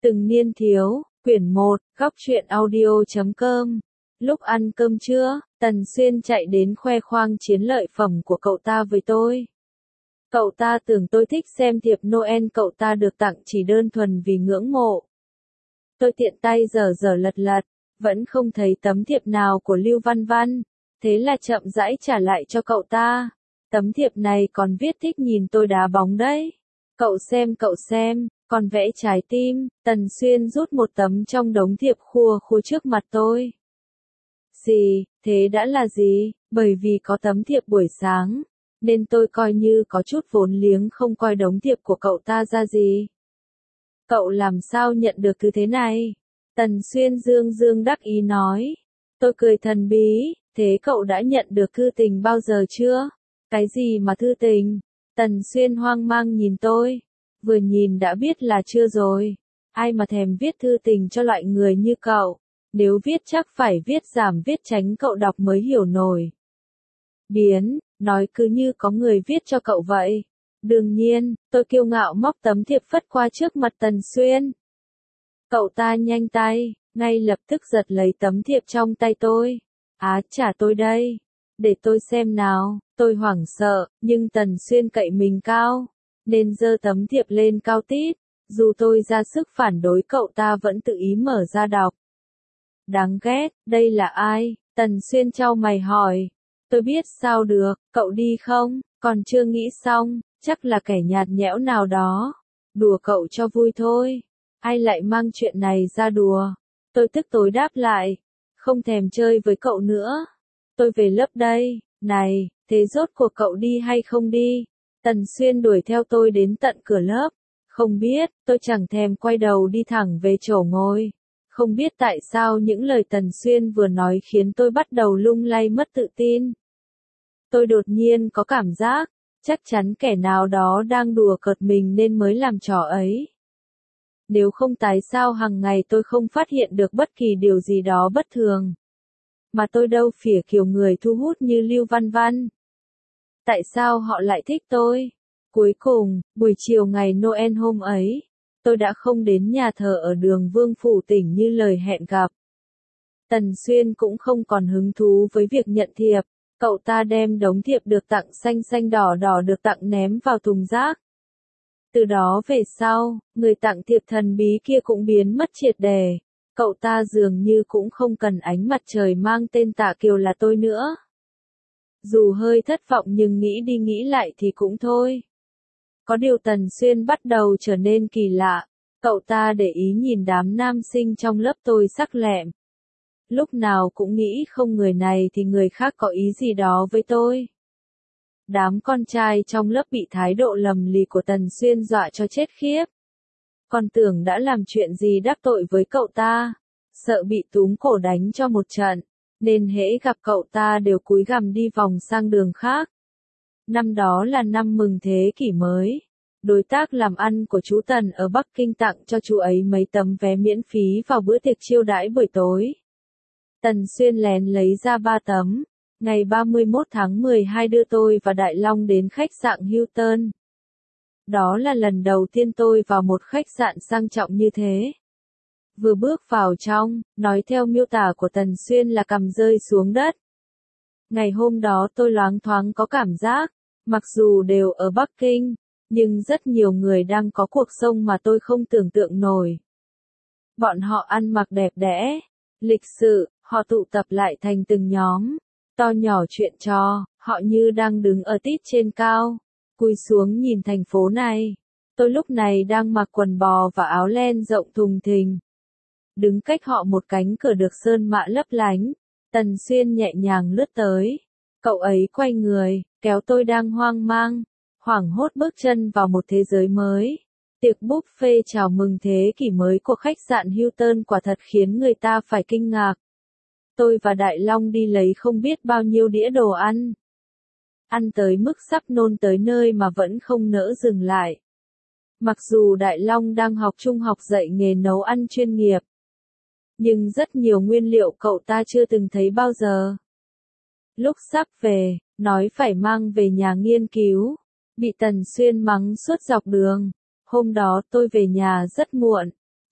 Từng niên thiếu, quyển 1, góc truyện audio.com. Lúc ăn cơm trưa, Tần Xuyên chạy đến khoe khoang chiến lợi phẩm của cậu ta với tôi. Cậu ta tưởng tôi thích xem thiệp Noel cậu ta được tặng chỉ đơn thuần vì ngưỡng mộ. Tôi tiện tay dở dở lật lật, vẫn không thấy tấm thiệp nào của Lưu Văn Văn, thế là chậm rãi trả lại cho cậu ta. Tấm thiệp này còn viết thích nhìn tôi đá bóng đấy. Cậu xem, còn vẽ trái tim. Tần Xuyên rút một tấm trong đống thiệp khua trước mặt tôi. Gì, thế đã là gì? Bởi vì có tấm thiệp buổi sáng, nên tôi coi như có chút vốn liếng không coi đống thiệp của cậu ta ra gì. Cậu làm sao nhận được thứ thế này? Tần Xuyên dương đắc ý nói. Tôi cười thần bí, thế cậu đã nhận được thư tình bao giờ chưa? Cái gì mà thư tình? Tần Xuyên hoang mang nhìn tôi. Vừa nhìn đã biết là chưa rồi. Ai mà thèm viết thư tình cho loại người như cậu. Nếu viết chắc phải viết giảm viết tránh cậu đọc mới hiểu nổi. Biến, nói cứ như có người viết cho cậu vậy. Đương nhiên, tôi kiêu ngạo móc tấm thiệp phất qua trước mặt Tần Xuyên. Cậu ta nhanh tay, ngay lập tức giật lấy tấm thiệp trong tay tôi. Trả tôi đây. Để tôi xem nào. Tôi hoảng sợ, nhưng Tần Xuyên cậy mình cao, nên giơ tấm thiệp lên cao tít. Dù tôi ra sức phản đối cậu ta vẫn tự ý mở ra đọc. Đáng ghét, đây là ai? Tần Xuyên chau mày hỏi. Tôi biết sao được, cậu đi không? Còn chưa nghĩ xong, chắc là kẻ nhạt nhẽo nào đó. Đùa cậu cho vui thôi. Ai lại mang chuyện này ra đùa? Tôi tức tối đáp lại. Không thèm chơi với cậu nữa. Tôi về lớp đây. Này, thế rốt cuộc cậu đi hay không đi? Tần Xuyên đuổi theo tôi đến tận cửa lớp. Không biết, tôi chẳng thèm quay đầu đi thẳng về chỗ ngồi. Không biết tại sao những lời Tần Xuyên vừa nói khiến tôi bắt đầu lung lay mất tự tin. Tôi đột nhiên có cảm giác, chắc chắn kẻ nào đó đang đùa cợt mình nên mới làm trò ấy. Nếu không tại sao hàng ngày tôi không phát hiện được bất kỳ điều gì đó bất thường. Mà tôi đâu phỉa kiểu người thu hút như Lưu Văn Văn. Tại sao họ lại thích tôi? Cuối cùng, buổi chiều ngày Noel hôm ấy, tôi đã không đến nhà thờ ở đường Vương Phủ Tỉnh như lời hẹn gặp. Tần Xuyên cũng không còn hứng thú với việc nhận thiệp. Cậu ta đem đống thiệp được tặng xanh đỏ được tặng ném vào thùng rác. Từ đó về sau, người tặng thiệp thần bí kia cũng biến mất triệt để. Cậu ta dường như cũng không cần ánh mặt trời mang tên Tạ Kiều là tôi nữa. Dù hơi thất vọng nhưng nghĩ đi nghĩ lại thì cũng thôi. Có điều Tần Xuyên bắt đầu trở nên kỳ lạ. Cậu ta để ý nhìn đám nam sinh trong lớp tôi sắc lẹm. Lúc nào cũng nghĩ không người này thì người khác có ý gì đó với tôi. Đám con trai trong lớp bị thái độ lầm lì của Tần Xuyên dọa cho chết khiếp. Còn tưởng đã làm chuyện gì đắc tội với cậu ta. Sợ bị túm cổ đánh cho một trận. Nên hễ gặp cậu ta đều cúi gằm đi vòng sang đường khác. Năm đó là năm mừng thế kỷ mới. Đối tác làm ăn của chú Tần ở Bắc Kinh tặng cho chú ấy mấy tấm vé miễn phí vào bữa tiệc chiêu đãi buổi tối. Tần Xuyên lén lấy ra 3 tấm. Ngày 31 tháng 12 đưa tôi và Đại Long đến khách sạn Hilton. Đó là lần đầu tiên tôi vào một khách sạn sang trọng như thế. Vừa bước vào trong, nói theo miêu tả của Tần Xuyên là cằm rơi xuống đất. Ngày hôm đó tôi loáng thoáng có cảm giác, mặc dù đều ở Bắc Kinh, nhưng rất nhiều người đang có cuộc sống mà tôi không tưởng tượng nổi. Bọn họ ăn mặc đẹp đẽ, lịch sự, họ tụ tập lại thành từng nhóm, to nhỏ chuyện trò, họ như đang đứng ở tít trên cao, cúi xuống nhìn thành phố này. Tôi lúc này đang mặc quần bò và áo len rộng thùng thình. Đứng cách họ một cánh cửa được sơn mạ lấp lánh, Tần Xuyên nhẹ nhàng lướt tới. Cậu ấy quay người, kéo tôi đang hoang mang, hoảng hốt bước chân vào một thế giới mới. Tiệc buffet chào mừng thế kỷ mới của khách sạn Hilton quả thật khiến người ta phải kinh ngạc. Tôi và Đại Long đi lấy không biết bao nhiêu đĩa đồ ăn. Ăn tới mức sắp nôn tới nơi mà vẫn không nỡ dừng lại. Mặc dù Đại Long đang học trung học dạy nghề nấu ăn chuyên nghiệp, nhưng rất nhiều nguyên liệu cậu ta chưa từng thấy bao giờ. Lúc sắp về, nói phải mang về nhà nghiên cứu, bị Tần Xuyên mắng suốt dọc đường. Hôm đó tôi về nhà rất muộn,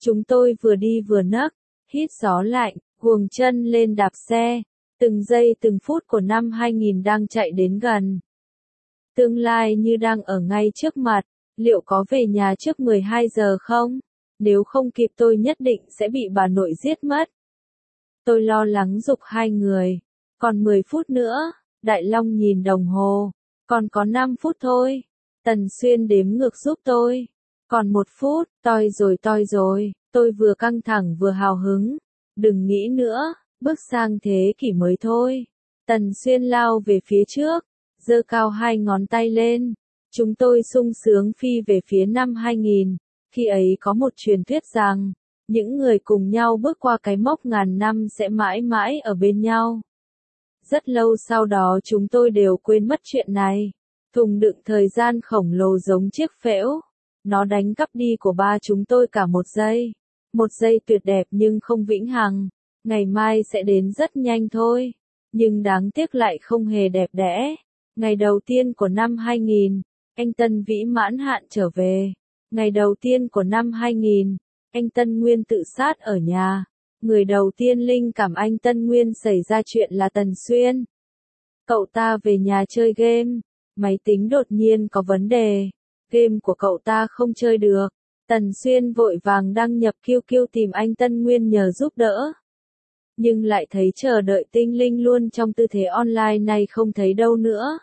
Chúng tôi vừa đi vừa nấc, hít gió lạnh, guồng chân lên đạp xe. Từng giây từng phút của năm 2000 đang chạy đến gần. Tương lai như đang ở ngay trước mặt, liệu có về nhà trước 12 giờ không? Nếu không kịp tôi nhất định sẽ bị bà nội giết mất. Tôi lo lắng giục hai người. Còn 10 phút nữa, Đại Long nhìn đồng hồ. Còn có 5 phút thôi. Tần Xuyên đếm ngược giúp tôi. Còn 1 phút, toi rồi, tôi vừa căng thẳng vừa hào hứng. Đừng nghĩ nữa, bước sang thế kỷ mới thôi. Tần Xuyên lao về phía trước, giơ cao hai ngón tay lên. Chúng tôi sung sướng phi về phía năm 2000. Khi ấy có một truyền thuyết rằng, những người cùng nhau bước qua cái mốc ngàn năm sẽ mãi mãi ở bên nhau. Rất lâu sau đó chúng tôi đều quên mất chuyện này. Thùng đựng thời gian khổng lồ giống chiếc phễu. Nó đánh cắp đi của ba chúng tôi cả một giây. Một giây tuyệt đẹp nhưng không vĩnh hằng. Ngày mai sẽ đến rất nhanh thôi. Nhưng đáng tiếc lại không hề đẹp đẽ. Ngày đầu tiên của năm 2000, anh Tân Vĩ mãn hạn trở về. Ngày đầu tiên của năm 2000, anh Tân Nguyên tự sát ở nhà. Người đầu tiên linh cảm anh Tân Nguyên xảy ra chuyện là Tần Xuyên. Cậu ta về nhà chơi game. Máy tính đột nhiên có vấn đề. Game của cậu ta không chơi được. Tần Xuyên vội vàng đăng nhập QQ tìm anh Tân Nguyên nhờ giúp đỡ. Nhưng lại thấy chờ đợi tinh linh luôn trong tư thế online này không thấy đâu nữa.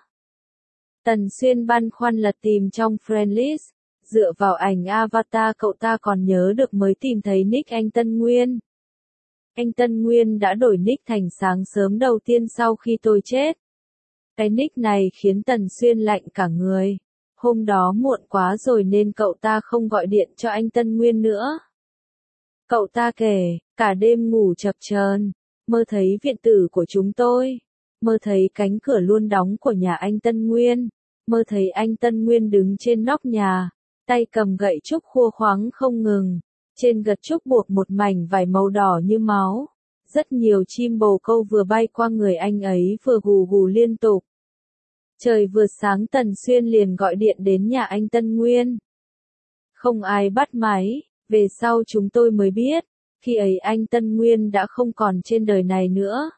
Tần Xuyên băn khoăn lật tìm trong friend list. Dựa vào ảnh avatar cậu ta còn nhớ được mới tìm thấy nick anh Tân Nguyên. Anh Tân Nguyên đã đổi nick thành sáng sớm đầu tiên sau khi tôi chết. Cái nick này khiến Tần Xuyên lạnh cả người. Hôm đó muộn quá rồi nên cậu ta không gọi điện cho anh Tân Nguyên nữa. Cậu ta kể, cả đêm ngủ chập chờn, mơ thấy viện tử của chúng tôi, mơ thấy cánh cửa luôn đóng của nhà anh Tân Nguyên, mơ thấy anh Tân Nguyên đứng trên nóc nhà, tay cầm gậy trúc khua khoáng không ngừng, trên gật trúc buộc một mảnh vải màu đỏ như máu. Rất nhiều chim bồ câu vừa bay qua người anh ấy vừa gù gù liên tục. Trời vừa sáng Tần Xuyên liền gọi điện đến nhà anh Tân Nguyên. Không ai bắt máy, về sau chúng tôi mới biết, khi ấy anh Tân Nguyên đã không còn trên đời này nữa.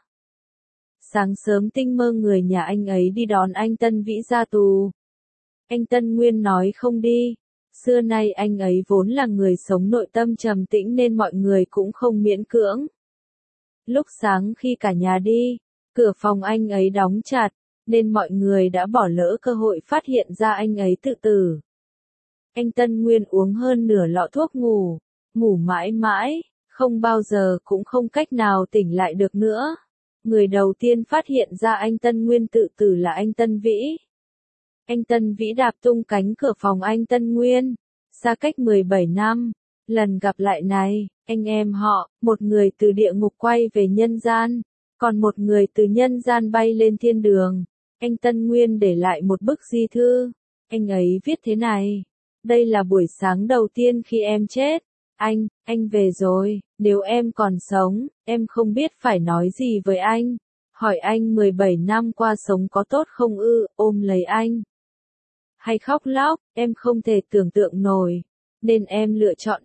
Sáng sớm tinh mơ người nhà anh ấy đi đón anh Tân Vĩ ra tù. Anh Tân Nguyên nói không đi. Xưa nay anh ấy vốn là người sống nội tâm trầm tĩnh nên mọi người cũng không miễn cưỡng. Lúc sáng khi cả nhà đi, cửa phòng anh ấy đóng chặt, nên mọi người đã bỏ lỡ cơ hội phát hiện ra anh ấy tự tử. Anh Tân Nguyên uống hơn nửa lọ thuốc ngủ, ngủ mãi mãi, không bao giờ cũng không cách nào tỉnh lại được nữa. Người đầu tiên phát hiện ra anh Tân Nguyên tự tử là anh Tân Vĩ. Anh Tân Vĩ đạp tung cánh cửa phòng anh Tân Nguyên, xa cách 17 năm. Lần gặp lại này, anh em họ, một người từ địa ngục quay về nhân gian, còn một người từ nhân gian bay lên thiên đường. Anh Tân Nguyên để lại một bức di thư. Anh ấy viết thế này: đây là buổi sáng đầu tiên khi em chết. Anh về rồi, nếu em còn sống, em không biết phải nói gì với anh. Hỏi anh 17 năm qua sống có tốt không ư, ôm lấy anh. Hay khóc lóc, em không thể tưởng tượng nổi. Nên em lựa chọn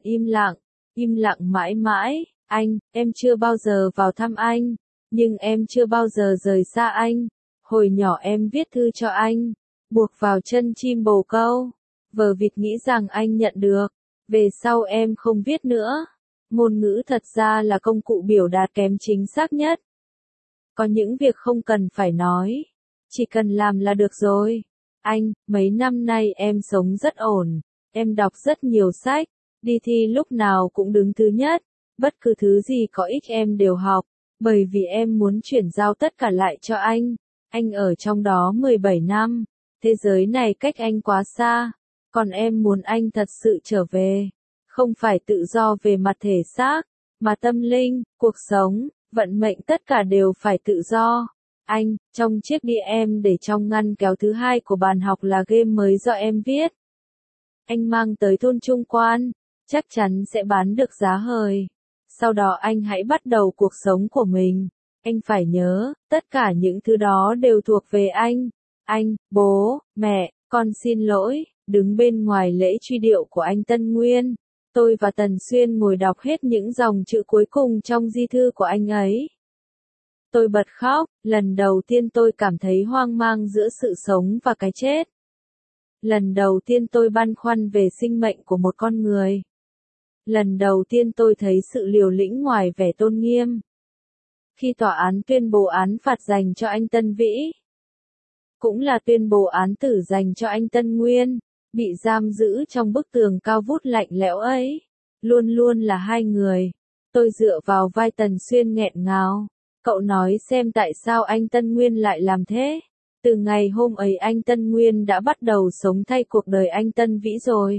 im lặng mãi mãi. Em chưa bao giờ vào thăm anh, nhưng em chưa bao giờ rời xa anh. Hồi nhỏ em viết thư cho anh, buộc vào chân chim bồ câu. Vờ vịt nghĩ rằng anh nhận được. Về sau em không viết nữa. Ngôn ngữ thật ra là công cụ biểu đạt kém chính xác nhất. Có những việc không cần phải nói, chỉ cần làm là được rồi. Mấy năm nay em sống rất ổn, em đọc rất nhiều sách, đi thi lúc nào cũng đứng thứ nhất, bất cứ thứ gì có ích em đều học, bởi vì em muốn chuyển giao tất cả lại cho anh. Anh ở trong đó 17 năm, thế giới này cách anh quá xa, còn em muốn anh thật sự trở về, không phải tự do về mặt thể xác, mà tâm linh, cuộc sống, vận mệnh tất cả đều phải tự do. Trong chiếc đĩa em để trong ngăn kéo thứ hai của bàn học là game mới do em viết. Anh mang tới thôn Trung Quan, chắc chắn sẽ bán được giá hời. Sau đó anh hãy bắt đầu cuộc sống của mình. Anh phải nhớ, tất cả những thứ đó đều thuộc về anh, bố, mẹ, con xin lỗi, đứng bên ngoài lễ truy điệu của anh Tân Nguyên. Tôi và Tần Xuyên ngồi đọc hết những dòng chữ cuối cùng trong di thư của anh ấy. Tôi bật khóc, lần đầu tiên tôi cảm thấy hoang mang giữa sự sống và cái chết. Lần đầu tiên tôi băn khoăn về sinh mệnh của một con người. Lần đầu tiên tôi thấy sự liều lĩnh ngoài vẻ tôn nghiêm. Khi tòa án tuyên bố án phạt dành cho anh Tân Vĩ, cũng là tuyên bố án tử dành cho anh Tân Nguyên, bị giam giữ trong bức tường cao vút lạnh lẽo ấy, luôn luôn là hai người. Tôi dựa vào vai Tần Xuyên nghẹn ngào. Cậu nói xem tại sao anh Tân Nguyên lại làm thế. Từ ngày hôm ấy anh Tân Nguyên đã bắt đầu sống thay cuộc đời anh Tân Vĩ rồi.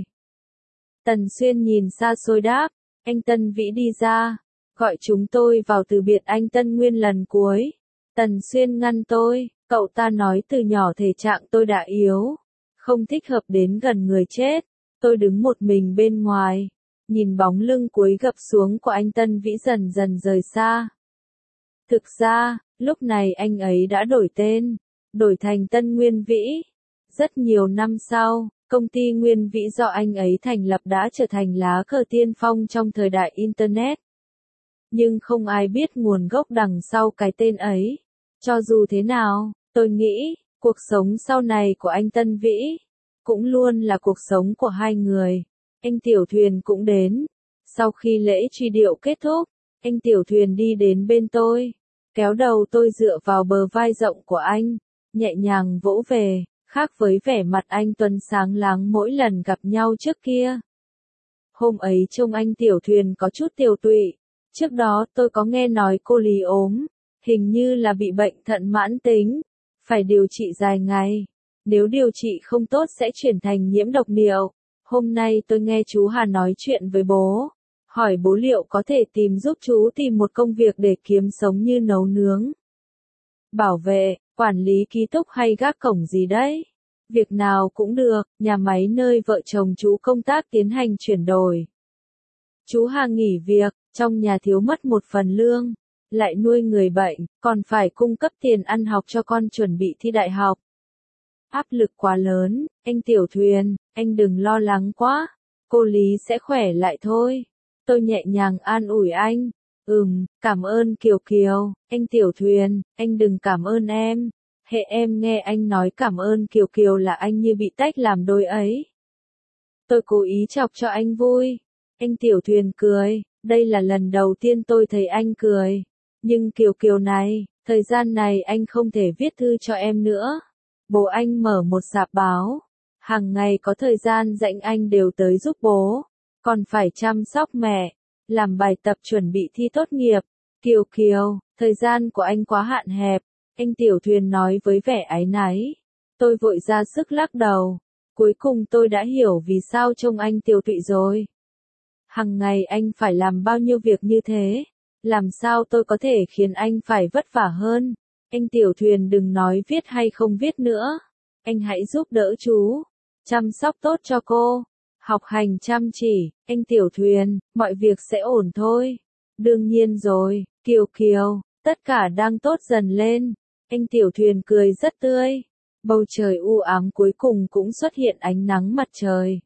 Tần Xuyên nhìn xa xôi đáp, anh Tân Vĩ đi ra, gọi chúng tôi vào từ biệt anh Tân Nguyên lần cuối. Tần Xuyên ngăn tôi, cậu ta nói từ nhỏ thể trạng tôi đã yếu, không thích hợp đến gần người chết. Tôi đứng một mình bên ngoài, nhìn bóng lưng cúi gập xuống của anh Tân Vĩ dần dần rời xa. Thực ra, lúc này anh ấy đã đổi tên, đổi thành Tân Nguyên Vĩ. Rất nhiều năm sau, công ty Nguyên Vĩ do anh ấy thành lập đã trở thành lá cờ tiên phong trong thời đại Internet. Nhưng không ai biết nguồn gốc đằng sau cái tên ấy. Cho dù thế nào, tôi nghĩ, cuộc sống sau này của anh Tân Vĩ cũng luôn là cuộc sống của hai người. Anh Tiểu Thuyền cũng đến. Sau khi lễ truy điệu kết thúc, anh Tiểu Thuyền đi đến bên tôi, kéo đầu tôi dựa vào bờ vai rộng của anh, nhẹ nhàng vỗ về, khác với vẻ mặt anh Tuấn sáng láng mỗi lần gặp nhau trước kia. Hôm ấy trông anh Tiểu Thuyền có chút tiều tụy. Trước đó tôi có nghe nói cô Lý ốm, hình như là bị bệnh thận mãn tính, phải điều trị dài ngày. Nếu điều trị không tốt sẽ chuyển thành nhiễm độc niệu. Hôm nay tôi nghe chú Hà nói chuyện với bố, hỏi bố liệu có thể tìm giúp chú tìm một công việc để kiếm sống như nấu nướng, bảo vệ, quản lý ký túc hay gác cổng gì đấy. Việc nào cũng được, nhà máy nơi vợ chồng chú công tác tiến hành chuyển đổi. Chú Hà nghỉ việc, trong nhà thiếu mất một phần lương, lại nuôi người bệnh, còn phải cung cấp tiền ăn học cho con chuẩn bị thi đại học. Áp lực quá lớn, anh Tiểu Thuyền, anh đừng lo lắng quá, cô Lý sẽ khỏe lại thôi. Tôi nhẹ nhàng an ủi anh, cảm ơn Kiều Kiều, anh Tiểu Thuyền, anh đừng cảm ơn em. Hệ em nghe anh nói cảm ơn Kiều Kiều là anh như bị tách làm đôi ấy. Tôi cố ý chọc cho anh vui. Anh Tiểu Thuyền cười, đây là lần đầu tiên tôi thấy anh cười. Nhưng Kiều Kiều này, thời gian này anh không thể viết thư cho em nữa. Bố anh mở một sạp báo, hàng ngày có thời gian rảnh anh đều tới giúp bố, còn phải chăm sóc mẹ, làm bài tập chuẩn bị thi tốt nghiệp. Kiều Kiều, thời gian của anh quá hạn hẹp, anh Tiểu Thuyền nói với vẻ áy náy. Tôi vội ra sức lắc đầu, cuối cùng tôi đã hiểu vì sao trông anh tiều tụy rồi. Hằng ngày anh phải làm bao nhiêu việc như thế, làm sao tôi có thể khiến anh phải vất vả hơn. Anh Tiểu Thuyền đừng nói viết hay không viết nữa, anh hãy giúp đỡ chú, chăm sóc tốt cho cô, học hành chăm chỉ, anh Tiểu Thuyền, mọi việc sẽ ổn thôi. Đương nhiên rồi, Kiều Kiều, tất cả đang tốt dần lên. Anh Tiểu Thuyền cười rất tươi, bầu trời u ám cuối cùng cũng xuất hiện ánh nắng mặt trời.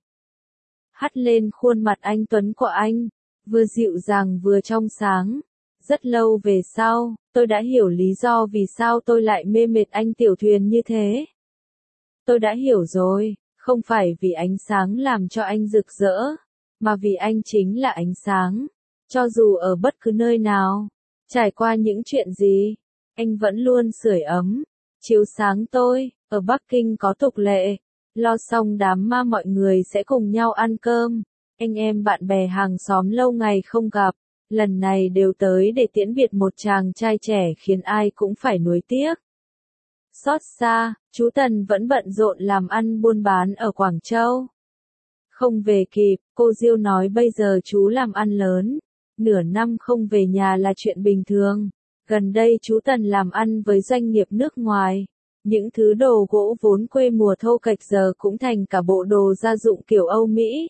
Hắt lên khuôn mặt anh Tuấn của anh, vừa dịu dàng vừa trong sáng. Rất lâu về sau, tôi đã hiểu lý do vì sao tôi lại mê mệt anh Tiểu Thuyền như thế. Tôi đã hiểu rồi, không phải vì ánh sáng làm cho anh rực rỡ, mà vì anh chính là ánh sáng. Cho dù ở bất cứ nơi nào, trải qua những chuyện gì, anh vẫn luôn sưởi ấm, chiếu sáng tôi. Ở Bắc Kinh có tục lệ, lo xong đám ma mọi người sẽ cùng nhau ăn cơm. Anh em bạn bè hàng xóm lâu ngày không gặp, lần này đều tới để tiễn biệt một chàng trai trẻ khiến ai cũng phải nuối tiếc. Xót xa, chú Tần vẫn bận rộn làm ăn buôn bán ở Quảng Châu. Không về kịp, cô Diêu nói bây giờ chú làm ăn lớn, nửa năm không về nhà là chuyện bình thường. Gần đây chú Tần làm ăn với doanh nghiệp nước ngoài. Những thứ đồ gỗ vốn quê mùa thô kệch giờ cũng thành cả bộ đồ gia dụng kiểu Âu Mỹ.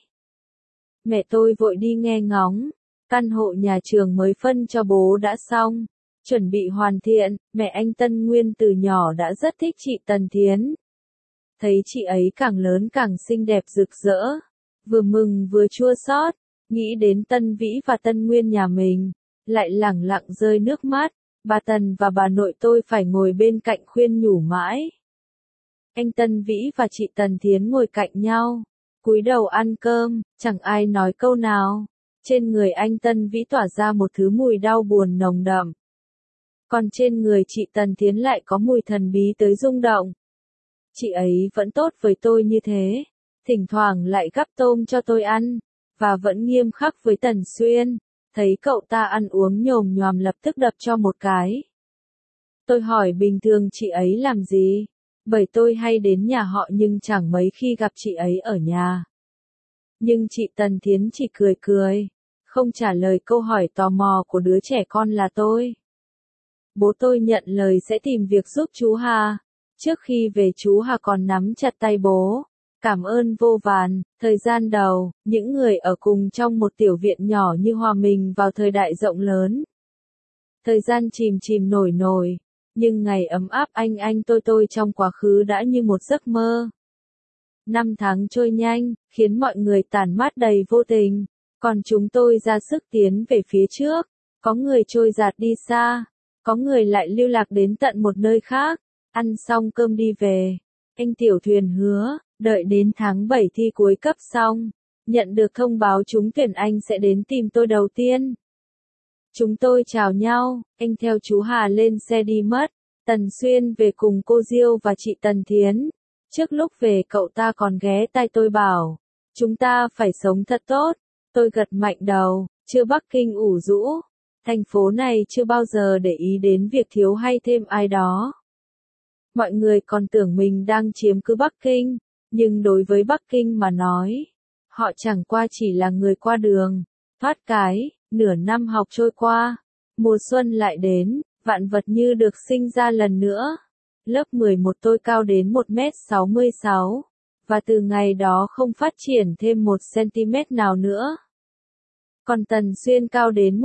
Mẹ tôi vội đi nghe ngóng, căn hộ nhà trường mới phân cho bố đã xong, chuẩn bị hoàn thiện. Mẹ anh Tân Nguyên từ nhỏ đã rất thích chị Tần Thiến. Thấy chị ấy càng lớn càng xinh đẹp rực rỡ, vừa mừng vừa chua xót. Nghĩ đến Tân Vĩ và Tân Nguyên nhà mình, lại lẳng lặng rơi nước mắt, bà Tần và bà nội tôi phải ngồi bên cạnh khuyên nhủ mãi. Anh Tân Vĩ và chị Tần Thiến ngồi cạnh nhau, cúi đầu ăn cơm, chẳng ai nói câu nào. Trên người anh Tân Vĩ tỏa ra một thứ mùi đau buồn nồng đậm. Còn trên người chị Tần Thiến lại có mùi thần bí tới rung động. Chị ấy vẫn tốt với tôi như thế, thỉnh thoảng lại gắp tôm cho tôi ăn, và vẫn nghiêm khắc với Tần Xuyên, thấy cậu ta ăn uống nhồm nhoàm lập tức đập cho một cái. Tôi hỏi bình thường chị ấy làm gì, bởi tôi hay đến nhà họ nhưng chẳng mấy khi gặp chị ấy ở nhà. Nhưng chị Tần Thiến chỉ cười cười, không trả lời câu hỏi tò mò của đứa trẻ con là tôi. Bố tôi nhận lời sẽ tìm việc giúp chú Hà. Trước khi về chú Hà còn nắm chặt tay bố. Cảm ơn vô vàn, thời gian đầu, những người ở cùng trong một tiểu viện nhỏ như hòa mình vào thời đại rộng lớn. Thời gian chìm chìm nổi nổi, nhưng ngày ấm áp anh tôi trong quá khứ đã như một giấc mơ. 5 tháng trôi nhanh, khiến mọi người tản mát đầy vô tình, còn chúng tôi ra sức tiến về phía trước. Có người trôi dạt đi xa, có người lại lưu lạc đến tận một nơi khác. Ăn xong cơm đi về, anh Tiểu Thuyền hứa, đợi đến tháng 7 thi cuối cấp xong, nhận được thông báo trúng tuyển anh sẽ đến tìm tôi đầu tiên. Chúng tôi chào nhau, anh theo chú Hà lên xe đi mất, Tần Xuyên về cùng cô Diêu và chị Tần Thiến. Trước lúc về cậu ta còn ghé tai tôi bảo, chúng ta phải sống thật tốt. Tôi gật mạnh đầu, chưa Bắc Kinh ủ rũ. Thành phố này chưa bao giờ để ý đến việc thiếu hay thêm ai đó. Mọi người còn tưởng mình đang chiếm cứ Bắc Kinh, nhưng đối với Bắc Kinh mà nói, họ chẳng qua chỉ là người qua đường. Thoát cái, nửa năm học trôi qua, mùa xuân lại đến, vạn vật như được sinh ra lần nữa. Lớp 11 tôi cao đến 1m66, và từ ngày đó không phát triển thêm 1cm nào nữa. Còn Tần Xuyên cao đến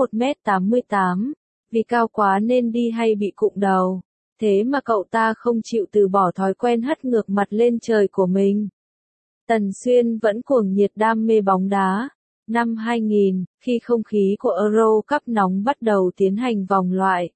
1m88, vì cao quá nên đi hay bị cụng đầu, thế mà cậu ta không chịu từ bỏ thói quen hất ngược mặt lên trời của mình. Tần Xuyên vẫn cuồng nhiệt đam mê bóng đá. Năm 2000, khi không khí của Euro Cup nóng bắt đầu tiến hành vòng loại,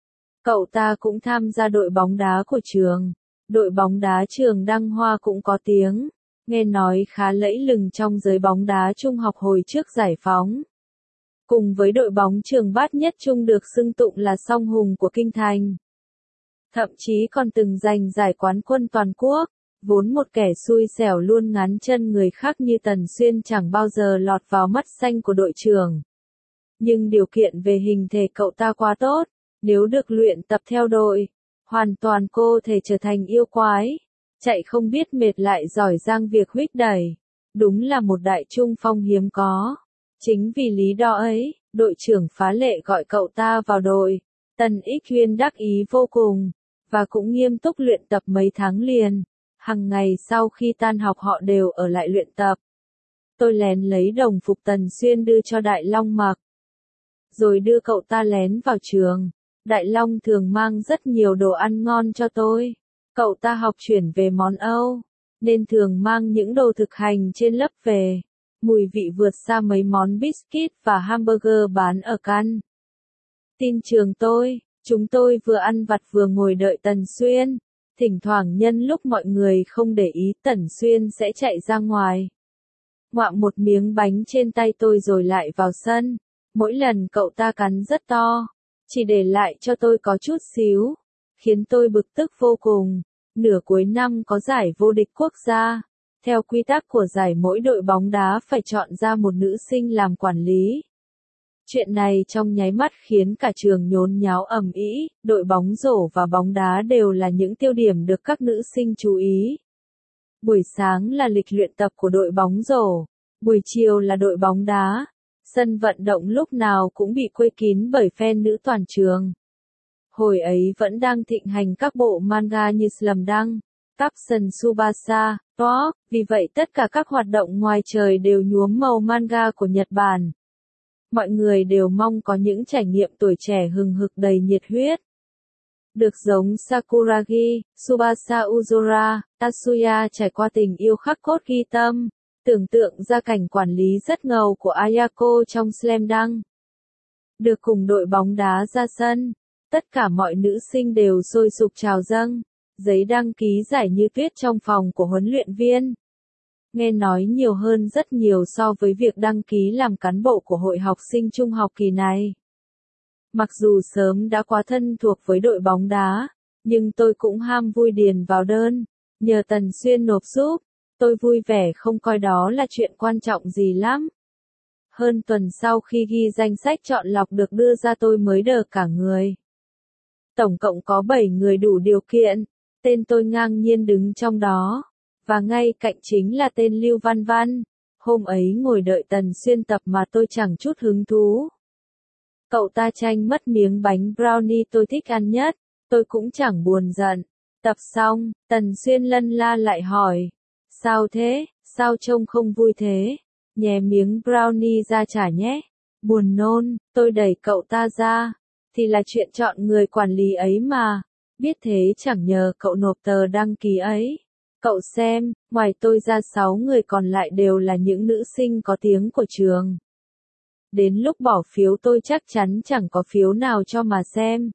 cậu ta cũng tham gia đội bóng đá của trường. Đội bóng đá trường Đăng Hoa cũng có tiếng, nghe nói khá lẫy lừng trong giới bóng đá trung học hồi trước giải phóng. Cùng với đội bóng trường Bát Nhất Trung được xưng tụng là song hùng của kinh thành. Thậm chí còn từng giành giải quán quân toàn quốc. Vốn một kẻ xui xẻo luôn ngắn chân người khác như Tần Xuyên chẳng bao giờ lọt vào mắt xanh của đội trưởng. Nhưng điều kiện về hình thể cậu ta quá tốt, nếu được luyện tập theo đội, hoàn toàn có thể trở thành yêu quái. Chạy không biết mệt lại giỏi giang việc huých đẩy. Đúng là một đại trung phong hiếm có. Chính vì lý do ấy, đội trưởng phá lệ gọi cậu ta vào đội. Tần Ích Huyên đắc ý vô cùng, và cũng nghiêm túc luyện tập mấy tháng liền. Hằng ngày sau khi tan học họ đều ở lại luyện tập. Tôi lén lấy đồng phục Tần Xuyên đưa cho Đại Long mặc. Rồi đưa cậu ta lén vào trường. Đại Long thường mang rất nhiều đồ ăn ngon cho tôi. Cậu ta học chuyển về món Âu, nên thường mang những đồ thực hành trên lớp về. Mùi vị vượt xa mấy món biscuit và hamburger bán ở căn tin trường tôi. Chúng tôi vừa ăn vặt vừa ngồi đợi Tần Xuyên. Thỉnh thoảng nhân lúc mọi người không để ý Tần Xuyên sẽ chạy ra ngoài. Ngoạm một miếng bánh trên tay tôi rồi lại vào sân. Mỗi lần cậu ta cắn rất to, chỉ để lại cho tôi có chút xíu, khiến tôi bực tức vô cùng. Nửa cuối năm có giải vô địch quốc gia. Theo quy tắc của giải mỗi đội bóng đá phải chọn ra một nữ sinh làm quản lý. Chuyện này trong nháy mắt khiến cả trường nhốn nháo ầm ĩ, đội bóng rổ và bóng đá đều là những tiêu điểm được các nữ sinh chú ý. Buổi sáng là lịch luyện tập của đội bóng rổ, buổi chiều là đội bóng đá. Sân vận động lúc nào cũng bị quây kín bởi fan nữ toàn trường. Hồi ấy vẫn đang thịnh hành các bộ manga như Slumdog, Captain Tsubasa, Top, vì vậy tất cả các hoạt động ngoài trời đều nhuốm màu manga của Nhật Bản. Mọi người đều mong có những trải nghiệm tuổi trẻ hừng hực đầy nhiệt huyết. Được giống Sakuragi, Tsubasa Uzora, Tatsuya trải qua tình yêu khắc cốt ghi tâm. Tưởng tượng ra cảnh quản lý rất ngầu của Ayako trong Slam Dunk. Được cùng đội bóng đá ra sân, tất cả mọi nữ sinh đều sôi sục chào dâng, giấy đăng ký giải như tuyết trong phòng của huấn luyện viên. Nghe nói nhiều hơn rất nhiều so với việc đăng ký làm cán bộ của hội học sinh trung học kỳ này. Mặc dù sớm đã quá thân thuộc với đội bóng đá, nhưng tôi cũng ham vui điền vào đơn, nhờ Tần Xuyên nộp giúp. Tôi vui vẻ không coi đó là chuyện quan trọng gì lắm. Hơn tuần sau khi ghi danh sách chọn lọc được đưa ra tôi mới đờ cả người. Tổng cộng có 7 người đủ điều kiện, tên tôi ngang nhiên đứng trong đó, và ngay cạnh chính là tên Lưu Văn Văn. Hôm ấy ngồi đợi Tần Xuyên tập mà tôi chẳng chút hứng thú. Cậu ta tranh mất miếng bánh brownie tôi thích ăn nhất, tôi cũng chẳng buồn giận. Tập xong, Tần Xuyên lân la lại hỏi. Sao thế, sao trông không vui thế? Nhè miếng brownie ra trả nhé. Buồn nôn, tôi đẩy cậu ta ra. Thì là chuyện chọn người quản lý ấy mà. Biết thế chẳng nhờ cậu nộp tờ đăng ký ấy. Cậu xem, ngoài tôi ra 6 người còn lại đều là những nữ sinh có tiếng của trường. Đến lúc bỏ phiếu tôi chắc chắn chẳng có phiếu nào cho mà xem.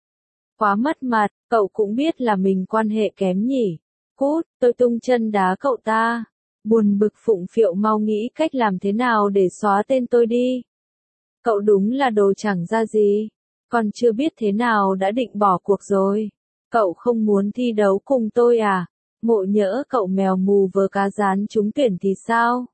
Quá mất mặt, cậu cũng biết là mình quan hệ kém nhỉ. Cút, tôi tung chân đá cậu ta. Buồn bực phụng phịu mau nghĩ cách làm thế nào để xóa tên tôi đi. Cậu đúng là đồ chẳng ra gì. Còn chưa biết thế nào đã định bỏ cuộc rồi. Cậu không muốn thi đấu cùng tôi à? Ngộ nhỡ cậu mèo mù vớ cá rán trúng tuyển thì sao?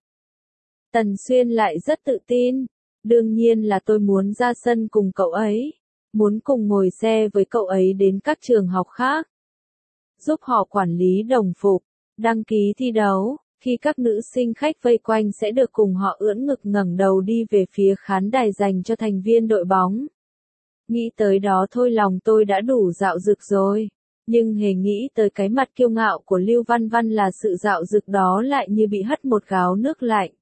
Tần Xuyên lại rất tự tin. Đương nhiên là tôi muốn ra sân cùng cậu ấy. Muốn cùng ngồi xe với cậu ấy đến các trường học khác. Giúp họ quản lý đồng phục, đăng ký thi đấu, khi các nữ sinh khách vây quanh sẽ được cùng họ ưỡn ngực ngẩng đầu đi về phía khán đài dành cho thành viên đội bóng. Nghĩ tới đó thôi lòng tôi đã đủ dạo dực rồi, nhưng hề nghĩ tới cái mặt kiêu ngạo của Lưu Văn Văn là sự dạo dực đó lại như bị hất một gáo nước lạnh.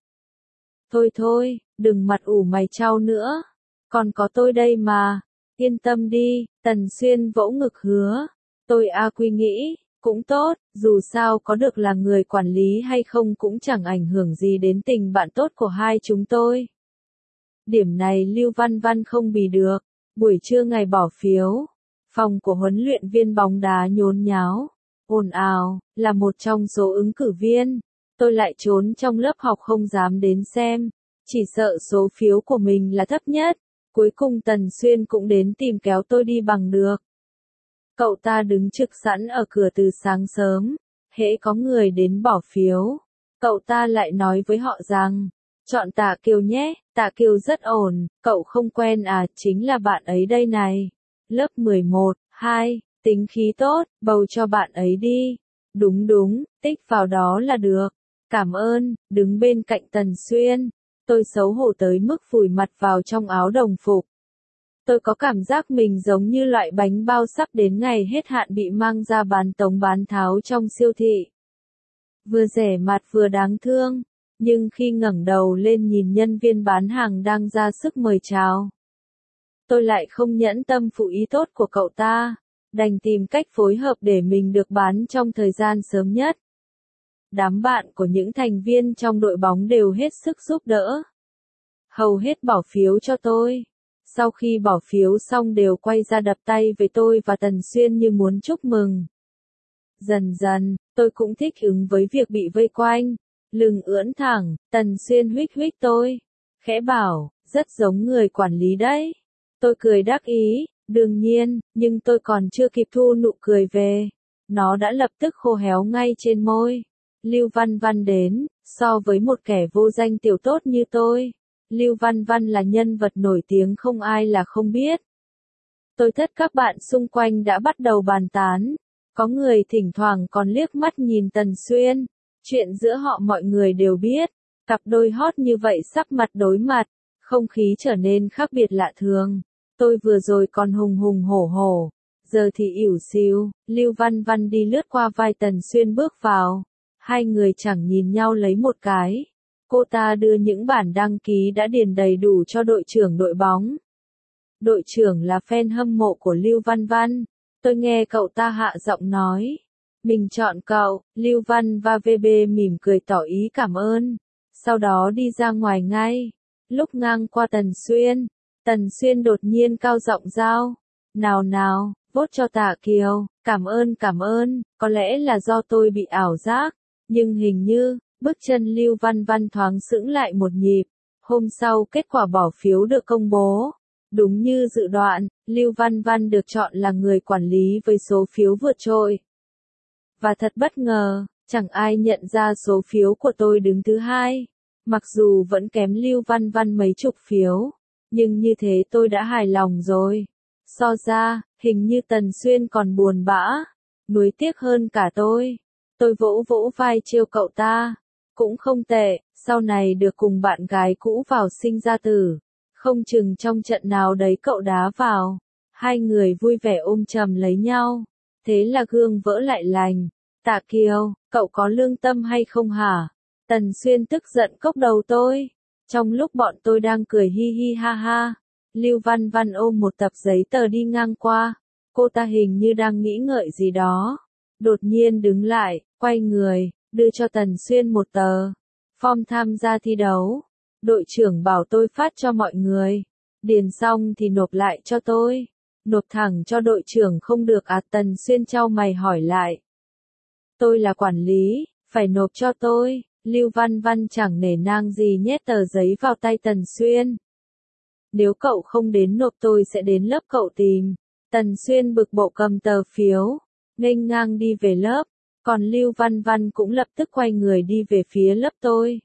Thôi thôi, đừng mặt ủ mày trao nữa, còn có tôi đây mà, yên tâm đi, Tần Xuyên vỗ ngực hứa. Tôi quy nghĩ, cũng tốt, dù sao có được là người quản lý hay không cũng chẳng ảnh hưởng gì đến tình bạn tốt của hai chúng tôi. Điểm này Lưu Văn Văn không bì được. Buổi trưa ngày bỏ phiếu, phòng của huấn luyện viên bóng đá nhốn nháo, ồn ào, là một trong số ứng cử viên. Tôi lại trốn trong lớp học không dám đến xem, chỉ sợ số phiếu của mình là thấp nhất. Cuối cùng Tần Xuyên cũng đến tìm kéo tôi đi bằng được. Cậu ta đứng trực sẵn ở cửa từ sáng sớm, hễ có người đến bỏ phiếu, cậu ta lại nói với họ rằng, chọn Tạ Kiều nhé, Tạ Kiều rất ổn, cậu không quen à, chính là bạn ấy đây này. Lớp 11, 2, tính khí tốt, bầu cho bạn ấy đi. Đúng đúng, tích vào đó là được. Cảm ơn, đứng bên cạnh Tần Xuyên. Tôi xấu hổ tới mức vùi mặt vào trong áo đồng phục. Tôi có cảm giác mình giống như loại bánh bao sắp đến ngày hết hạn bị mang ra bán tống bán tháo trong siêu thị. Vừa rẻ mạt vừa đáng thương, nhưng khi ngẩng đầu lên nhìn nhân viên bán hàng đang ra sức mời chào, tôi lại không nhẫn tâm phụ ý tốt của cậu ta, đành tìm cách phối hợp để mình được bán trong thời gian sớm nhất. Đám bạn của những thành viên trong đội bóng đều hết sức giúp đỡ. Hầu hết bỏ phiếu cho tôi. Sau khi bỏ phiếu xong đều quay ra đập tay với tôi và Tần Xuyên như muốn chúc mừng. Dần dần, tôi cũng thích ứng với việc bị vây quanh. Lưng ưỡn thẳng, Tần Xuyên huých huých tôi. Khẽ bảo, rất giống người quản lý đấy. Tôi cười đắc ý, đương nhiên, nhưng tôi còn chưa kịp thu nụ cười về. Nó đã lập tức khô héo ngay trên môi. Lưu Văn Văn đến, so với một kẻ vô danh tiểu tốt như tôi. Lưu Văn Văn là nhân vật nổi tiếng không ai là không biết. Tôi thất các bạn xung quanh đã bắt đầu bàn tán. Có người thỉnh thoảng còn liếc mắt nhìn Tần Xuyên. Chuyện giữa họ mọi người đều biết. Cặp đôi hot như vậy sắc mặt đối mặt. Không khí trở nên khác biệt lạ thường. Tôi vừa rồi còn hùng hùng hổ hổ. Giờ thì ỉu xìu. Lưu Văn Văn đi lướt qua vai Tần Xuyên bước vào. Hai người chẳng nhìn nhau lấy một cái. Cô ta đưa những bản đăng ký đã điền đầy đủ cho đội trưởng đội bóng. Đội trưởng là fan hâm mộ của Lưu Văn Văn. Tôi nghe cậu ta hạ giọng nói. Mình chọn cậu, Lưu Văn và VB mỉm cười tỏ ý cảm ơn. sau đó đi ra ngoài ngay. Lúc ngang qua Tần Xuyên đột nhiên cao giọng giao. Nào nào, vote cho Tạ Kiều, cảm ơn, có lẽ là do tôi bị ảo giác, nhưng hình như, bước chân Lưu Văn Văn thoáng sững lại một nhịp. Hôm sau kết quả bỏ phiếu được công bố. Đúng như dự đoán, Lưu Văn Văn được chọn là người quản lý với số phiếu vượt trội. Và thật bất ngờ, chẳng ai nhận ra số phiếu của tôi đứng thứ hai. Mặc dù vẫn kém Lưu Văn Văn mấy chục phiếu, nhưng như thế tôi đã hài lòng rồi. So ra, hình như Tần Xuyên còn buồn bã, nuối tiếc hơn cả tôi. Tôi vỗ vỗ vai trêu cậu ta. Cũng không tệ, sau này được cùng bạn gái cũ vào sinh ra tử. Không chừng trong trận nào đấy cậu đá vào. Hai người vui vẻ ôm chầm lấy nhau. Thế là gương vỡ lại lành. Tạ Kiều, cậu có lương tâm hay không hả? Tần Xuyên tức giận cốc đầu tôi. Trong lúc bọn tôi đang cười hi hi ha ha, Lưu Văn Văn ôm một tập giấy tờ đi ngang qua. Cô ta hình như đang nghĩ ngợi gì đó. Đột nhiên đứng lại, quay người, đưa cho Tần Xuyên một tờ form tham gia thi đấu. Đội trưởng bảo tôi phát cho mọi người. Điền xong thì nộp lại cho tôi. Nộp thẳng cho đội trưởng không được à? Tần Xuyên chau mày hỏi lại. Tôi là quản lý, phải nộp cho tôi. Lưu Văn Văn chẳng nể nang gì nhét tờ giấy vào tay Tần Xuyên. Nếu cậu không đến nộp tôi sẽ đến lớp cậu tìm. Tần Xuyên bực bội cầm tờ phiếu, nghênh ngang đi về lớp. Còn Lưu Văn Văn cũng lập tức quay người đi về phía lớp tôi.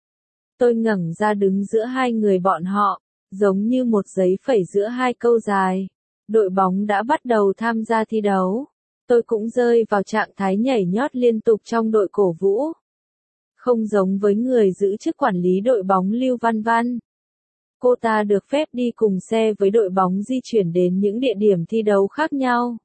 Tôi ngẩng ra đứng giữa hai người bọn họ, giống như một giấy phẩy giữa hai câu dài. Đội bóng đã bắt đầu tham gia thi đấu. Tôi cũng rơi vào trạng thái nhảy nhót liên tục trong đội cổ vũ. Không giống với người giữ chức quản lý đội bóng Lưu Văn Văn. Cô ta được phép đi cùng xe với đội bóng di chuyển đến những địa điểm thi đấu khác nhau.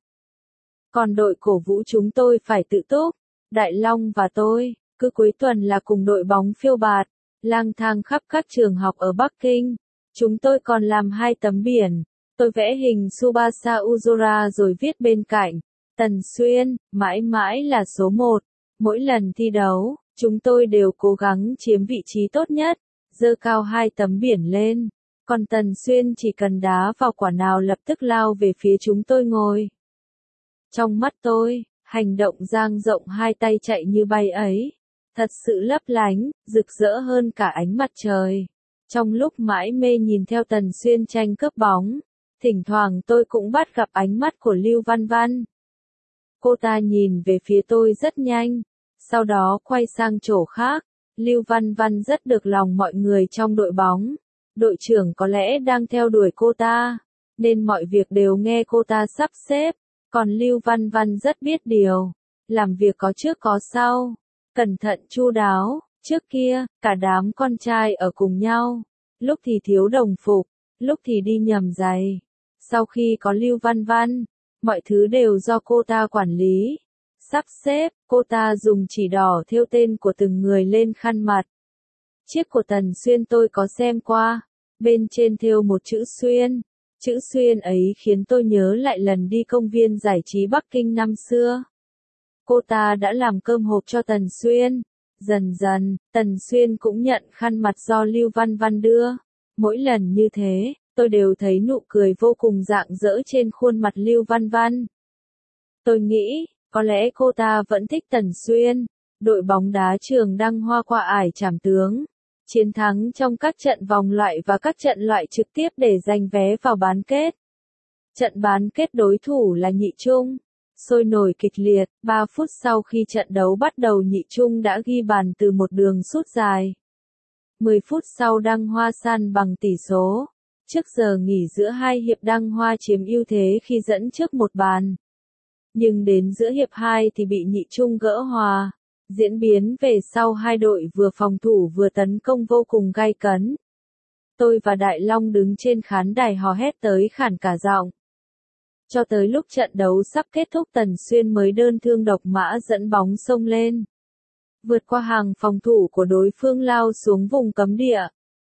Còn đội cổ vũ chúng tôi phải tự túc. Đại Long và tôi, cứ cuối tuần là cùng đội bóng phiêu bạt, lang thang khắp các trường học ở Bắc Kinh. Chúng tôi còn làm 2 tấm biển. Tôi vẽ hình Tsubasa Uzora rồi viết bên cạnh. Tần Xuyên, mãi mãi là số 1. Mỗi lần thi đấu, chúng tôi đều cố gắng chiếm vị trí tốt nhất, giơ cao 2 tấm biển lên. Còn Tần Xuyên chỉ cần đá vào quả nào lập tức lao về phía chúng tôi ngồi. Trong mắt tôi, hành động dang rộng 2 tay chạy như bay ấy, thật sự lấp lánh, rực rỡ hơn cả ánh mặt trời. Trong lúc mãi mê nhìn theo Tần Xuyên tranh cướp bóng, thỉnh thoảng tôi cũng bắt gặp ánh mắt của Lưu Văn Văn. Cô ta nhìn về phía tôi rất nhanh, sau đó quay sang chỗ khác. Lưu Văn Văn rất được lòng mọi người trong đội bóng. Đội trưởng có lẽ đang theo đuổi cô ta, nên mọi việc đều nghe cô ta sắp xếp. Còn Lưu Văn Văn rất biết điều, làm việc có trước có sau, cẩn thận chu đáo. Trước kia, cả đám con trai ở cùng nhau, lúc thì thiếu đồng phục, lúc thì đi nhầm giày. Sau khi có Lưu Văn Văn, mọi thứ đều do cô ta quản lý, sắp xếp. Cô ta dùng chỉ đỏ thêu tên của từng người lên khăn mặt. Chiếc của Tần Xuyên tôi có xem qua, bên trên thêu một chữ Xuyên. Chữ Xuyên ấy khiến tôi nhớ lại lần đi công viên giải trí Bắc Kinh năm xưa. Cô ta đã làm cơm hộp cho Tần Xuyên. Dần dần, Tần Xuyên cũng nhận khăn mặt do Lưu Văn Văn đưa. Mỗi lần như thế, tôi đều thấy nụ cười vô cùng rạng rỡ trên khuôn mặt Lưu Văn Văn. Tôi nghĩ, có lẽ cô ta vẫn thích Tần Xuyên. Đội bóng đá Trường Đăng Hoa qua ải Trảm Tướng, chiến thắng trong các trận vòng loại và các trận loại trực tiếp để giành vé vào bán kết. Trận bán kết đối thủ là Nhị Trung. Sôi nổi kịch liệt, 3 phút sau khi trận đấu bắt đầu Nhị Trung đã ghi bàn từ một đường sút dài. 10 phút sau Đăng Hoa san bằng tỷ số. Trước giờ nghỉ giữa hai hiệp Đăng Hoa chiếm ưu thế khi dẫn trước một bàn. Nhưng đến giữa hiệp 2 thì bị Nhị Trung gỡ hòa. Diễn biến về sau hai đội vừa phòng thủ vừa tấn công vô cùng gay cấn. Tôi và Đại Long đứng trên khán đài hò hét tới khản cả giọng. Cho tới lúc trận đấu sắp kết thúc Tần Xuyên mới đơn thương độc mã dẫn bóng xông lên. Vượt qua hàng phòng thủ của đối phương lao xuống vùng cấm địa.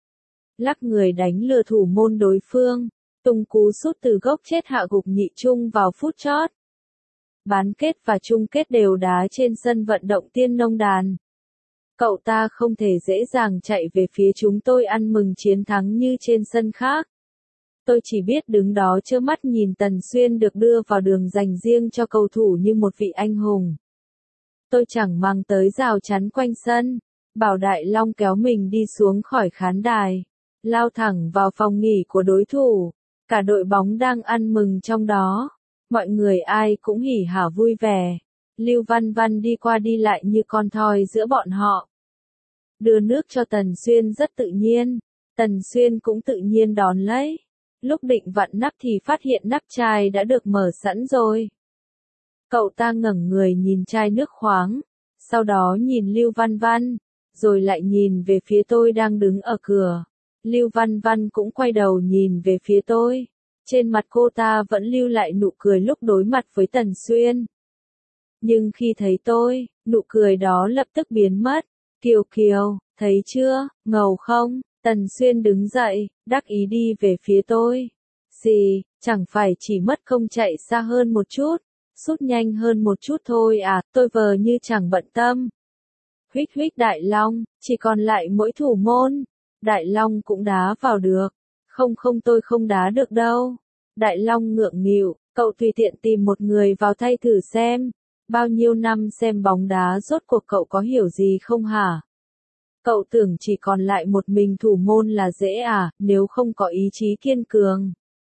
Lắc người đánh lừa thủ môn đối phương, tung cú sút từ góc chết hạ gục Nhị Trung vào phút chót. Bán kết và chung kết đều đá trên sân vận động Tiên Nông Đàn. Cậu ta không thể dễ dàng chạy về phía chúng tôi ăn mừng chiến thắng như trên sân khác. Tôi chỉ biết đứng đó trơ mắt nhìn Tần Xuyên được đưa vào đường dành riêng cho cầu thủ như một vị anh hùng. Tôi chẳng mang tới rào chắn quanh sân, bảo Đại Long kéo mình đi xuống khỏi khán đài, lao thẳng vào phòng nghỉ của đối thủ. Cả đội bóng đang ăn mừng trong đó, mọi người ai cũng hỉ hả vui vẻ. Lưu Văn Văn đi qua đi lại như con thoi giữa bọn họ. Đưa nước cho Tần Xuyên rất tự nhiên, Tần Xuyên cũng tự nhiên đón lấy. Lúc định vặn nắp thì phát hiện nắp chai đã được mở sẵn rồi. Cậu ta ngẩng người nhìn chai nước khoáng, sau đó nhìn Lưu Văn Văn, rồi lại nhìn về phía tôi đang đứng ở cửa. Lưu Văn Văn cũng quay đầu nhìn về phía tôi. Trên mặt cô ta vẫn lưu lại nụ cười lúc đối mặt với Tần Xuyên. Nhưng khi thấy tôi, nụ cười đó lập tức biến mất. Kiều Kiều, thấy chưa, ngầu không? Tần Xuyên đứng dậy, đắc ý đi về phía tôi. Gì, chẳng phải chỉ mất công chạy xa hơn một chút, sút nhanh hơn một chút thôi à, tôi vờ như chẳng bận tâm. Huých huých Đại Long, chỉ còn lại mỗi thủ môn. Đại Long cũng đá vào được. Không không tôi không đá được đâu. Đại Long ngượng nghịu, cậu tùy tiện tìm một người vào thay thử xem. Bao nhiêu năm xem bóng đá rốt cuộc cậu có hiểu gì không hả? Cậu tưởng chỉ còn lại một mình thủ môn là dễ à, nếu không có ý chí kiên cường.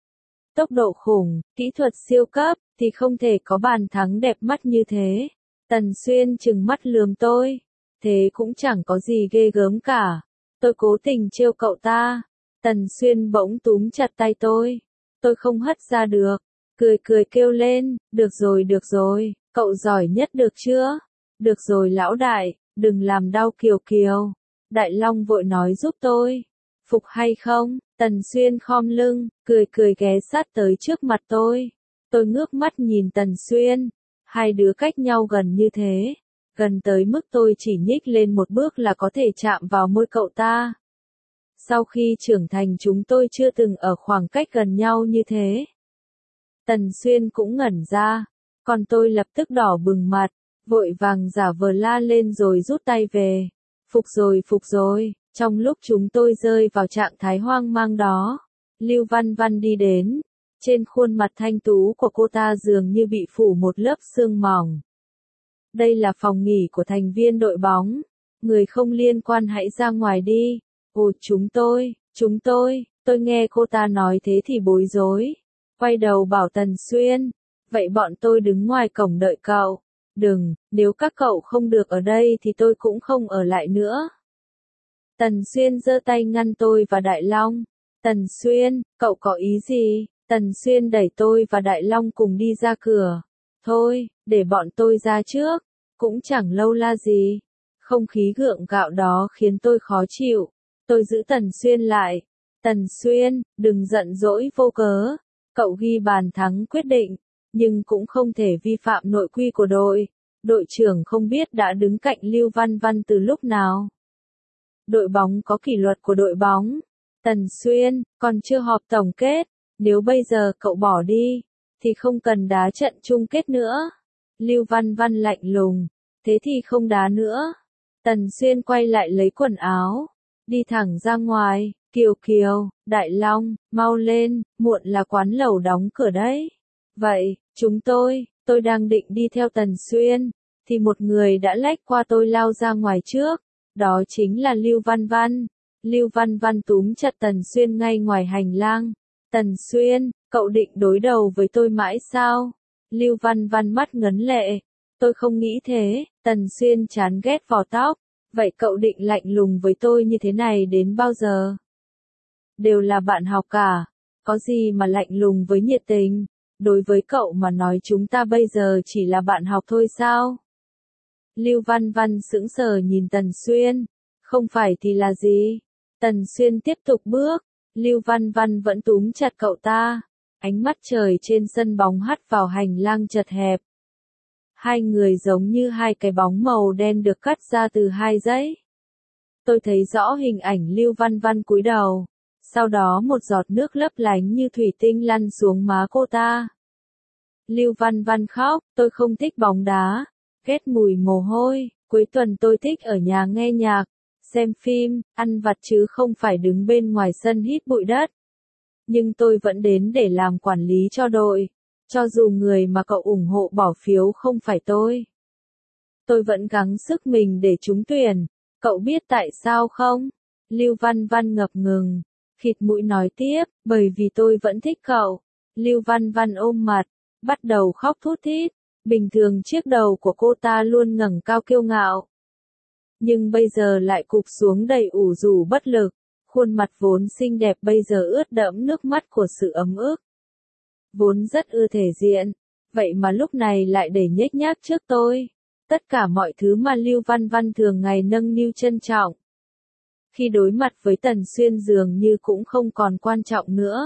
Tốc độ khủng, kỹ thuật siêu cấp, thì không thể có bàn thắng đẹp mắt như thế. Tần Xuyên trừng mắt lườm tôi. Thế cũng chẳng có gì ghê gớm cả. Tôi cố tình trêu cậu ta. Tần Xuyên bỗng túm chặt tay tôi. Tôi không hất ra được. Cười cười kêu lên, được rồi, cậu giỏi nhất được chưa? Được rồi lão đại, đừng làm đau Kiều Kiều. Đại Long vội nói giúp tôi. Phục hay không? Tần Xuyên khom lưng, cười cười ghé sát tới trước mặt tôi. Tôi ngước mắt nhìn Tần Xuyên. Hai đứa cách nhau gần như thế. Gần tới mức tôi chỉ nhích lên một bước là có thể chạm vào môi cậu ta. Sau khi trưởng thành chúng tôi chưa từng ở khoảng cách gần nhau như thế. Tần Xuyên cũng ngẩn ra, còn tôi lập tức đỏ bừng mặt, vội vàng giả vờ la lên rồi rút tay về. Phục rồi, trong lúc chúng tôi rơi vào trạng thái hoang mang đó, Lưu Văn Văn đi đến, trên khuôn mặt thanh tú của cô ta dường như bị phủ một lớp sương mỏng. Đây là phòng nghỉ của thành viên đội bóng, người không liên quan hãy ra ngoài đi. Ồ tôi nghe cô ta nói thế thì bối rối. Quay đầu bảo Tần Xuyên, vậy bọn tôi đứng ngoài cổng đợi cậu. Đừng, nếu các cậu không được ở đây thì tôi cũng không ở lại nữa. Tần Xuyên giơ tay ngăn tôi và Đại Long. Tần Xuyên, cậu có ý gì? Tần Xuyên đẩy tôi và Đại Long cùng đi ra cửa. Thôi, để bọn tôi ra trước, cũng chẳng lâu la gì. Không khí gượng gạo đó khiến tôi khó chịu. Tôi giữ Tần Xuyên lại. Tần Xuyên, đừng giận dỗi vô cớ. Cậu ghi bàn thắng quyết định, nhưng cũng không thể vi phạm nội quy của đội. Đội trưởng không biết đã đứng cạnh Lưu Văn Văn từ lúc nào. Đội bóng có kỷ luật của đội bóng. Tần Xuyên, còn chưa họp tổng kết, nếu bây giờ cậu bỏ đi, thì không cần đá trận chung kết nữa. Lưu Văn Văn lạnh lùng, thế thì không đá nữa. Tần Xuyên quay lại lấy quần áo, đi thẳng ra ngoài. Kiều Kiều, Đại Long, mau lên, muộn là quán lẩu đóng cửa đấy. Vậy, tôi đang định đi theo Tần Xuyên, thì một người đã lách qua tôi lao ra ngoài trước, đó chính là Lưu Văn Văn. Lưu Văn Văn túm chặt Tần Xuyên ngay ngoài hành lang. Tần Xuyên, cậu định đối đầu với tôi mãi sao? Lưu Văn Văn mắt ngấn lệ. Tôi không nghĩ thế. Tần Xuyên chán ghét vò tóc. Vậy cậu định lạnh lùng với tôi như thế này đến bao giờ? Đều là bạn học cả, có gì mà lạnh lùng với nhiệt tình, đối với cậu mà nói chúng ta bây giờ chỉ là bạn học thôi sao? Lưu Văn Văn sững sờ nhìn Tần Xuyên, không phải thì là gì? Tần Xuyên tiếp tục bước, Lưu Văn Văn vẫn túm chặt cậu ta, ánh mắt trời trên sân bóng hắt vào hành lang chật hẹp. Hai người giống như hai cái bóng màu đen được cắt ra từ hai dãy. Tôi thấy rõ hình ảnh Lưu Văn Văn cúi đầu. Sau đó một giọt nước lấp lánh như thủy tinh lăn xuống má cô ta. Lưu Văn Văn khóc, tôi không thích bóng đá, ghét mùi mồ hôi, Cuối tuần tôi thích ở nhà nghe nhạc, xem phim, ăn vặt chứ không phải đứng bên ngoài sân hít bụi đất. Nhưng tôi vẫn đến để làm quản lý cho đội, cho dù người mà cậu ủng hộ bỏ phiếu không phải tôi. Tôi vẫn gắng sức mình để trúng tuyển, cậu biết tại sao không? Lưu Văn Văn ngập ngừng, khịt mũi nói tiếp, bởi vì tôi vẫn thích cậu. Lưu Văn Văn ôm mặt, bắt đầu khóc thút thít, bình thường chiếc đầu của cô ta luôn ngẩng cao kiêu ngạo. Nhưng bây giờ lại cụp xuống đầy ủ rũ bất lực, khuôn mặt vốn xinh đẹp bây giờ ướt đẫm nước mắt của sự ấm ức. Vốn rất ưa thể diện, vậy mà lúc này lại để nhếch nhác trước tôi. Tất cả mọi thứ mà Lưu Văn Văn thường ngày nâng niu trân trọng. Khi đối mặt với Tần Xuyên dường như cũng không còn quan trọng nữa.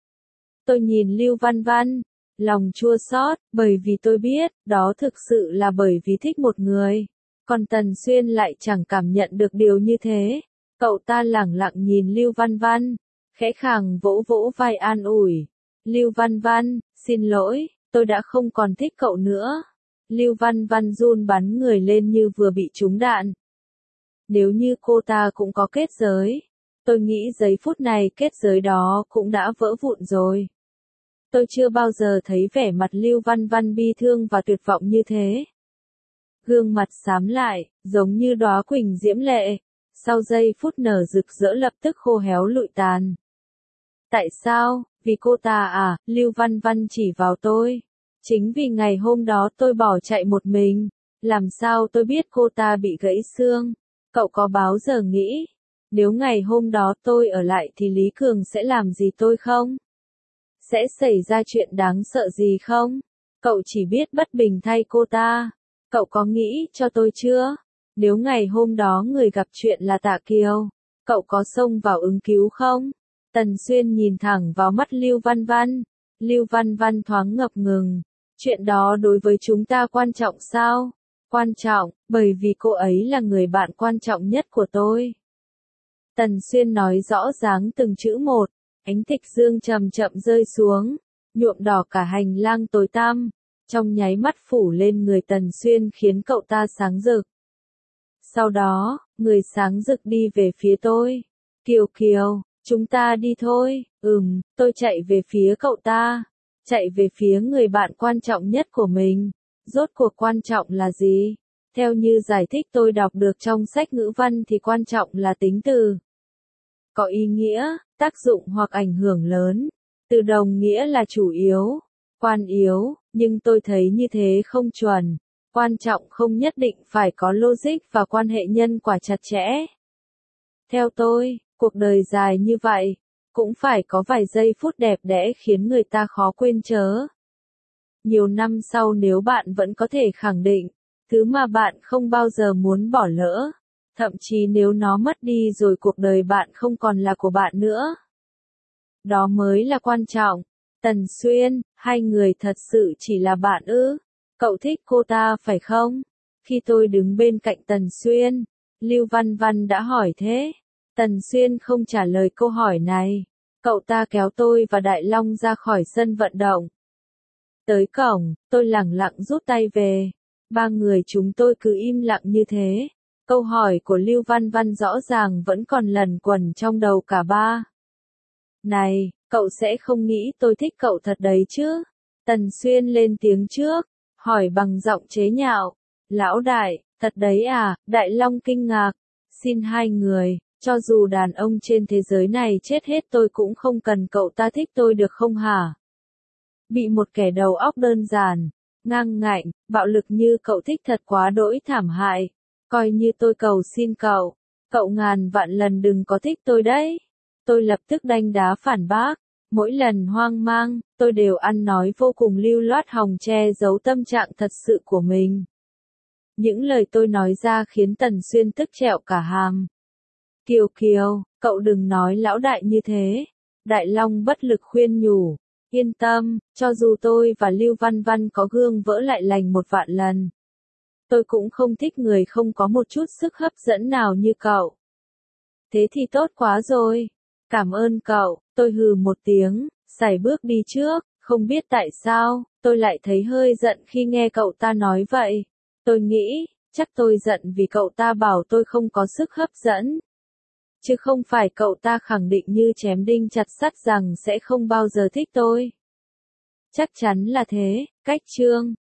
Tôi nhìn Lưu Văn Văn, lòng chua xót, bởi vì tôi biết, đó thực sự là bởi vì thích một người. Còn Tần Xuyên lại chẳng cảm nhận được điều như thế. Cậu ta lẳng lặng nhìn Lưu Văn Văn, khẽ khàng vỗ vỗ vai an ủi. Lưu Văn Văn, xin lỗi, tôi đã không còn thích cậu nữa. Lưu Văn Văn run bắn người lên như vừa bị trúng đạn. Nếu như cô ta cũng có kết giới, tôi nghĩ giây phút này kết giới đó cũng đã vỡ vụn rồi. Tôi chưa bao giờ thấy vẻ mặt Lưu Văn Văn bi thương và tuyệt vọng như thế. Gương mặt xám lại, giống như đóa quỳnh diễm lệ, sau giây phút nở rực rỡ lập tức khô héo lụi tàn. Tại sao? Vì cô ta à? Lưu Văn Văn chỉ vào tôi. Chính vì ngày hôm đó tôi bỏ chạy một mình. Làm sao tôi biết cô ta bị gãy xương? Cậu có bao giờ nghĩ, nếu ngày hôm đó tôi ở lại thì Lý Cường sẽ làm gì tôi không? Sẽ xảy ra chuyện đáng sợ gì không? Cậu chỉ biết bất bình thay cô ta. Cậu có nghĩ cho tôi chưa? Nếu ngày hôm đó người gặp chuyện là Tạ Kiều, cậu có xông vào ứng cứu không? Tần Xuyên nhìn thẳng vào mắt Lưu Văn Văn. Lưu Văn Văn thoáng ngập ngừng. Chuyện đó đối với chúng ta quan trọng sao? Quan trọng, bởi vì cô ấy là người bạn quan trọng nhất của tôi. Tần Xuyên nói rõ ràng từng chữ một, ánh thịt dương chậm chậm rơi xuống, nhuộm đỏ cả hành lang tối tăm, trong nháy mắt phủ lên người Tần Xuyên khiến cậu ta sáng rực. Sau đó, người sáng rực đi về phía tôi. Kiều Kiều, chúng ta đi thôi. Tôi chạy về phía cậu ta, chạy về phía người bạn quan trọng nhất của mình. Rốt cuộc quan trọng là gì? Theo như giải thích tôi đọc được trong sách ngữ văn thì quan trọng là tính từ. Có ý nghĩa, tác dụng hoặc ảnh hưởng lớn. Từ đồng nghĩa là chủ yếu, quan yếu, nhưng tôi thấy như thế không chuẩn. Quan trọng không nhất định phải có logic và quan hệ nhân quả chặt chẽ. Theo tôi, cuộc đời dài như vậy, cũng phải có vài giây phút đẹp đẽ khiến người ta khó quên chớ. Nhiều năm sau nếu bạn vẫn có thể khẳng định, thứ mà bạn không bao giờ muốn bỏ lỡ, thậm chí nếu nó mất đi rồi cuộc đời bạn không còn là của bạn nữa. Đó mới là quan trọng. Tần Xuyên, hai người thật sự chỉ là bạn ư? Cậu thích cô ta phải không? Khi tôi đứng bên cạnh Tần Xuyên, Lưu Văn Văn đã hỏi thế. Tần Xuyên không trả lời câu hỏi này. Cậu ta kéo tôi và Đại Long ra khỏi sân vận động. Tới cổng, tôi lẳng lặng rút tay về. Ba người chúng tôi cứ im lặng như thế. Câu hỏi của Lưu Văn Văn rõ ràng vẫn còn lẩn quẩn trong đầu cả ba. Này, cậu sẽ không nghĩ tôi thích cậu thật đấy chứ? Tần Xuyên lên tiếng trước, hỏi bằng giọng chế nhạo. Lão đại, thật đấy à? Đại Long kinh ngạc. Xin hai người, cho dù đàn ông trên thế giới này chết hết tôi cũng không cần cậu ta thích tôi được không hả? Bị một kẻ đầu óc đơn giản, ngang ngạnh, bạo lực như cậu thích thật quá đỗi thảm hại. Coi như tôi cầu xin cậu, cậu ngàn vạn lần đừng có thích tôi đấy. Tôi lập tức đanh đá phản bác. Mỗi lần hoang mang, tôi đều ăn nói vô cùng lưu loát hòng che giấu tâm trạng thật sự của mình. Những lời tôi nói ra khiến Tần Xuyên tức trẹo cả hàm. Kiều Kiều, cậu đừng nói lão đại như thế. Đại Long bất lực khuyên nhủ. Yên tâm, cho dù tôi và Lưu Văn Văn có gương vỡ lại lành 1.000.000 lần. Tôi cũng không thích người không có một chút sức hấp dẫn nào như cậu. Thế thì tốt quá rồi. Cảm ơn cậu, tôi hừ một tiếng, sải bước đi trước, không biết tại sao, tôi lại thấy hơi giận khi nghe cậu ta nói vậy. Tôi nghĩ, Chắc tôi giận vì cậu ta bảo tôi không có sức hấp dẫn. Chứ không phải cậu ta khẳng định như chém đinh chặt sắt rằng sẽ không bao giờ thích tôi. Chắc chắn là thế, cách chương.